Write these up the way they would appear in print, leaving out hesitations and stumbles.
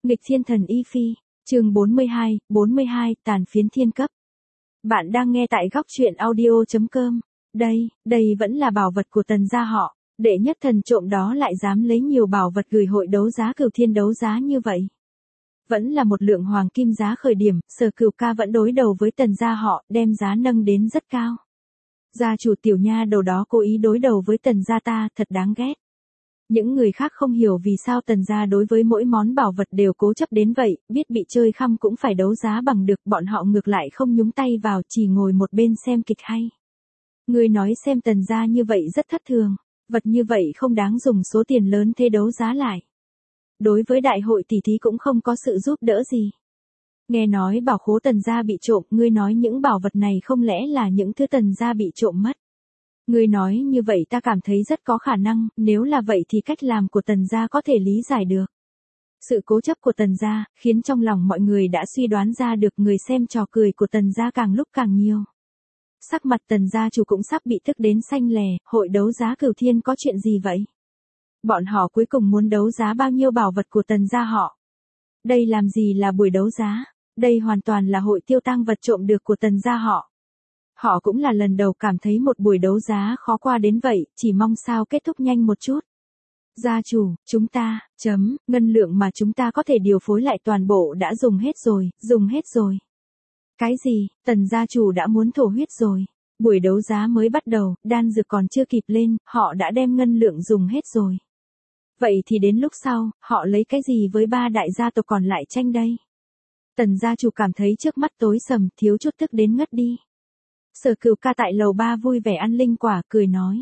Nghịch thiên thần Y Phi, chương 42, tàn phiến thiên cấp. Bạn đang nghe tại góc truyện audio.com. Đây vẫn là bảo vật của Tần gia họ, đệ nhất thần trộm đó lại dám lấy nhiều bảo vật gửi hội đấu giá Cửu Thiên đấu giá như vậy. Vẫn là một lượng hoàng kim giá khởi điểm, Sở Cửu ca vẫn đối đầu với Tần gia họ, đem giá nâng đến rất cao. Gia chủ tiểu nha đầu đó cố ý đối đầu với Tần gia ta, thật đáng ghét. Những người khác không hiểu vì sao Tần gia đối với mỗi món bảo vật đều cố chấp đến vậy, biết bị chơi khăm cũng phải đấu giá bằng được, bọn họ ngược lại không nhúng tay vào, chỉ ngồi một bên xem kịch hay. Người nói xem Tần gia như vậy rất thất thường, vật như vậy không đáng dùng số tiền lớn thế đấu giá lại. Đối với đại hội tỷ thí cũng không có sự giúp đỡ gì. Nghe nói bảo khố Tần gia bị trộm, ngươi nói những bảo vật này không lẽ là những thứ Tần gia bị trộm mất? Ngươi nói như vậy ta cảm thấy rất có khả năng, nếu là vậy thì cách làm của Tần gia có thể lý giải được. Sự cố chấp của Tần gia, khiến trong lòng mọi người đã suy đoán ra được người xem trò cười của Tần gia càng lúc càng nhiều. Sắc mặt Tần gia chủ cũng sắp bị tức đến xanh lè, hội đấu giá Cửu Thiên có chuyện gì vậy? Bọn họ cuối cùng muốn đấu giá bao nhiêu bảo vật của Tần gia họ? Đây làm gì là buổi đấu giá? Đây hoàn toàn là hội tiêu tang vật trộm được của Tần gia họ. Họ cũng là lần đầu cảm thấy một buổi đấu giá khó qua đến vậy, chỉ mong sao kết thúc nhanh một chút. Gia chủ, chúng ta, ngân lượng mà chúng ta có thể điều phối lại toàn bộ đã dùng hết rồi. Cái gì, Tần gia chủ đã muốn thổ huyết rồi. Buổi đấu giá mới bắt đầu, đan dược còn chưa kịp lên, họ đã đem ngân lượng dùng hết rồi. Vậy thì đến lúc sau, họ lấy cái gì với ba đại gia tộc còn lại tranh đây? Tần gia chủ cảm thấy trước mắt tối sầm, thiếu chút tức đến ngất đi. Sở Cửu ca tại lầu 3 vui vẻ ăn linh quả, cười nói.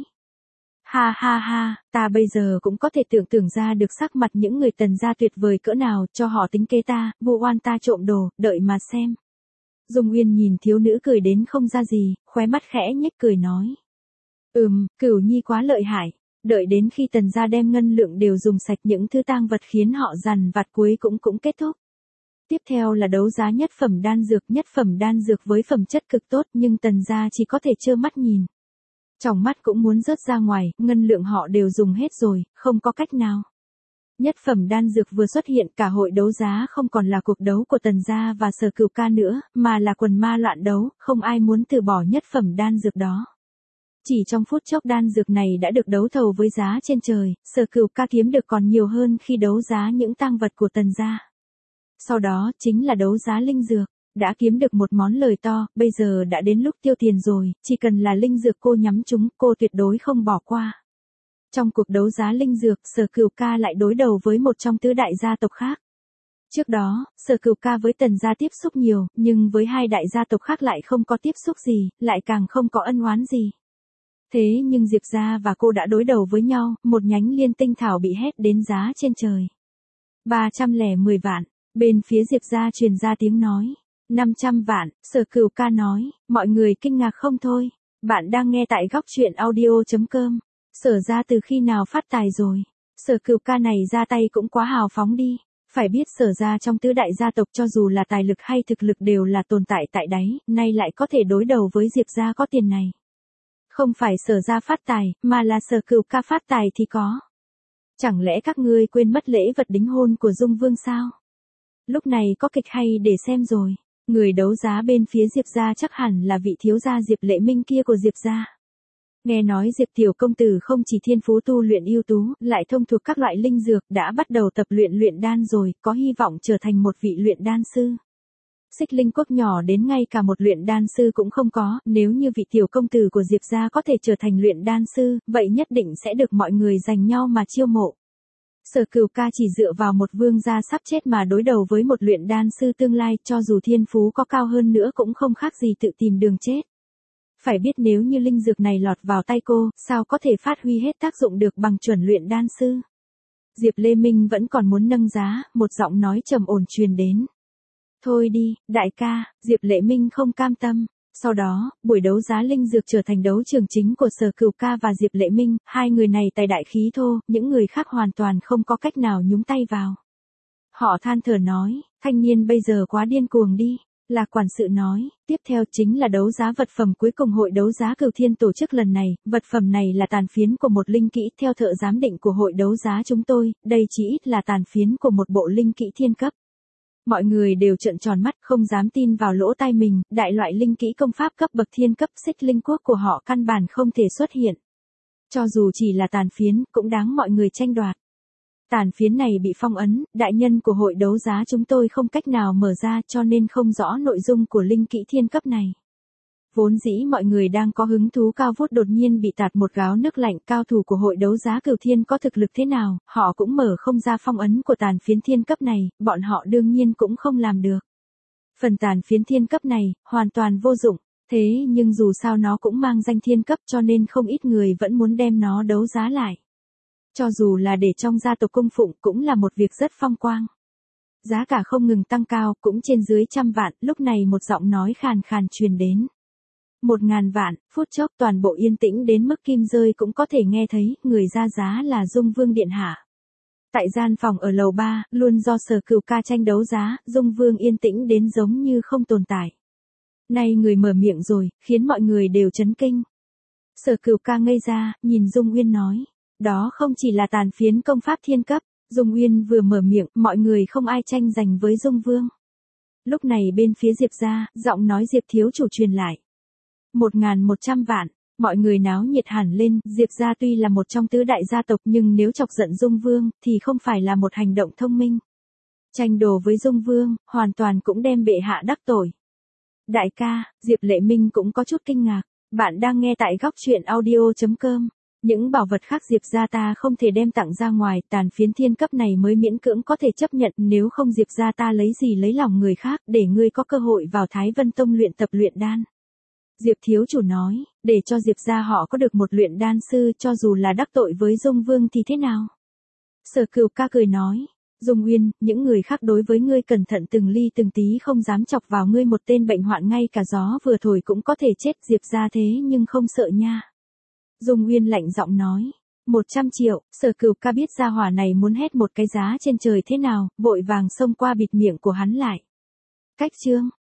Ha, ta bây giờ cũng có thể tưởng tượng ra được sắc mặt những người Tần gia tuyệt vời cỡ nào, cho họ tính kế ta, vu oan ta trộm đồ, đợi mà xem. Dung Uyên nhìn thiếu nữ cười đến không ra gì, khóe mắt khẽ nhếch cười nói. Cửu nhi quá lợi hại, đợi đến khi Tần gia đem ngân lượng đều dùng sạch những thứ tang vật khiến họ dằn vặt cuối cũng kết thúc. Tiếp theo là đấu giá nhất phẩm đan dược với phẩm chất cực tốt nhưng Tần gia chỉ có thể trơ mắt nhìn. Tròng mắt cũng muốn rớt ra ngoài, ngân lượng họ đều dùng hết rồi, không có cách nào. Nhất phẩm đan dược vừa xuất hiện, cả hội đấu giá không còn là cuộc đấu của Tần gia và Sở Cửu ca nữa, mà là quần ma loạn đấu, không ai muốn từ bỏ nhất phẩm đan dược đó. Chỉ trong phút chốc đan dược này đã được đấu thầu với giá trên trời, Sở Cửu ca kiếm được còn nhiều hơn khi đấu giá những tang vật của Tần gia. Sau đó chính là đấu giá linh dược, đã kiếm được một món lời to, bây giờ đã đến lúc tiêu tiền rồi, chỉ cần là linh dược cô nhắm trúng, cô tuyệt đối không bỏ qua. Trong cuộc đấu giá linh dược, Sở Cửu ca lại đối đầu với một trong tứ đại gia tộc khác. Trước đó, Sở Cửu ca với Tần gia tiếp xúc nhiều, nhưng với hai đại gia tộc khác lại không có tiếp xúc gì, lại càng không có ân oán gì. Thế nhưng Diệp gia và cô đã đối đầu với nhau, một nhánh liên tinh thảo bị hét đến giá trên trời. 310 vạn. Bên phía Diệp gia truyền ra tiếng nói. 500 vạn, Sở Cửu ca nói, mọi người kinh ngạc không thôi. Bạn đang nghe tại góc truyện audio.com. Sở gia từ khi nào phát tài rồi? Sở Cửu ca này ra tay cũng quá hào phóng đi. Phải biết Sở gia trong tứ đại gia tộc cho dù là tài lực hay thực lực đều là tồn tại tại đáy, nay lại có thể đối đầu với Diệp gia có tiền này. Không phải Sở gia phát tài, mà là Sở Cửu ca phát tài thì có. Chẳng lẽ các ngươi quên mất lễ vật đính hôn của Dung Vương sao? Lúc này có kịch hay để xem rồi. Người đấu giá bên phía Diệp gia chắc hẳn là vị thiếu gia Diệp Lệ Minh kia của Diệp gia. Nghe nói Diệp tiểu công tử không chỉ thiên phú tu luyện ưu tú, lại thông thuộc các loại linh dược, đã bắt đầu tập luyện đan rồi, có hy vọng trở thành một vị luyện đan sư. Xích Linh Quốc nhỏ đến ngay cả một luyện đan sư cũng không có, nếu như vị tiểu công tử của Diệp gia có thể trở thành luyện đan sư, vậy nhất định sẽ được mọi người giành nhau mà chiêu mộ. Sở Cửu ca chỉ dựa vào một vương gia sắp chết mà đối đầu với một luyện đan sư tương lai, cho dù thiên phú có cao hơn nữa cũng không khác gì tự tìm đường chết. Phải biết nếu như linh dược này lọt vào tay cô, sao có thể phát huy hết tác dụng được bằng chuẩn luyện đan sư. Diệp Lê Minh vẫn còn muốn nâng giá, một giọng nói trầm ổn truyền đến. Thôi đi, đại ca, Diệp Lệ Minh không cam tâm. Sau đó, buổi đấu giá linh dược trở thành đấu trường chính của Sở Cửu ca và Diệp Lệ Minh, hai người này tài đại khí thô, những người khác hoàn toàn không có cách nào nhúng tay vào. Họ than thở nói, thanh niên bây giờ quá điên cuồng đi, Lạc quản sự nói, tiếp theo chính là đấu giá vật phẩm cuối cùng hội đấu giá Cửu Thiên tổ chức lần này, vật phẩm này là tàn phiến của một linh kỹ theo thợ giám định của hội đấu giá chúng tôi, đây chỉ ít là tàn phiến của một bộ linh kỹ thiên cấp. Mọi người đều trợn tròn mắt không dám tin vào lỗ tai mình, đại loại linh kỹ công pháp cấp bậc thiên cấp xích linh quốc của họ căn bản không thể xuất hiện. Cho dù chỉ là tàn phiến, cũng đáng mọi người tranh đoạt. Tàn phiến này bị phong ấn, đại nhân của hội đấu giá chúng tôi không cách nào mở ra cho nên không rõ nội dung của linh kỹ thiên cấp này. Vốn dĩ mọi người đang có hứng thú cao vút đột nhiên bị tạt một gáo nước lạnh, cao thủ của hội đấu giá Cửu Thiên có thực lực thế nào, họ cũng mở không ra phong ấn của tàn phiến thiên cấp này, bọn họ đương nhiên cũng không làm được. Phần tàn phiến thiên cấp này, hoàn toàn vô dụng, thế nhưng dù sao nó cũng mang danh thiên cấp cho nên không ít người vẫn muốn đem nó đấu giá lại. Cho dù là để trong gia tộc cung phụng cũng là một việc rất phong quang. Giá cả không ngừng tăng cao, cũng trên dưới 100 vạn, lúc này một giọng nói khàn khàn truyền đến. 1000 vạn, phút chốc toàn bộ yên tĩnh đến mức kim rơi cũng có thể nghe thấy, người ra giá là Dung Vương điện hạ. Tại gian phòng ở lầu 3, luôn do Sở Cửu Ca tranh đấu giá, Dung Vương yên tĩnh đến giống như không tồn tại. Nay người mở miệng rồi, khiến mọi người đều chấn kinh. Sở Cửu Ca ngây ra, nhìn Dung Uyên nói. Đó không chỉ là tàn phiến công pháp thiên cấp, Dung Uyên vừa mở miệng, mọi người không ai tranh giành với Dung Vương. Lúc này bên phía Diệp gia, giọng nói Diệp thiếu chủ truyền lại. 1100 vạn, mọi người náo nhiệt hẳn lên, Diệp gia tuy là một trong tứ đại gia tộc nhưng nếu chọc giận Dung Vương thì không phải là một hành động thông minh. Tranh đồ với Dung Vương, hoàn toàn cũng đem bệ hạ đắc tội. Đại ca, Diệp Lệ Minh cũng có chút kinh ngạc, bạn đang nghe tại góc truyện audio.com. Những bảo vật khác Diệp gia ta không thể đem tặng ra ngoài, tàn phiến thiên cấp này mới miễn cưỡng có thể chấp nhận, nếu không Diệp gia ta lấy gì lấy lòng người khác, để ngươi có cơ hội vào Thái Vân Tông luyện tập luyện đan. Diệp thiếu chủ nói, để cho Diệp gia họ có được một luyện đan sư, cho dù là đắc tội với Dung Vương thì thế nào? Sở Cửu Ca cười nói, Dung Uyên, những người khác đối với ngươi cẩn thận từng ly từng tí không dám chọc vào ngươi một tên bệnh hoạn ngay cả gió vừa thổi cũng có thể chết, Diệp gia thế nhưng không sợ nha. Dung Uyên lạnh giọng nói, 100 triệu, Sở Cửu Ca biết gia hỏa này muốn hét một cái giá trên trời thế nào, vội vàng xông qua bịt miệng của hắn lại. Cách chương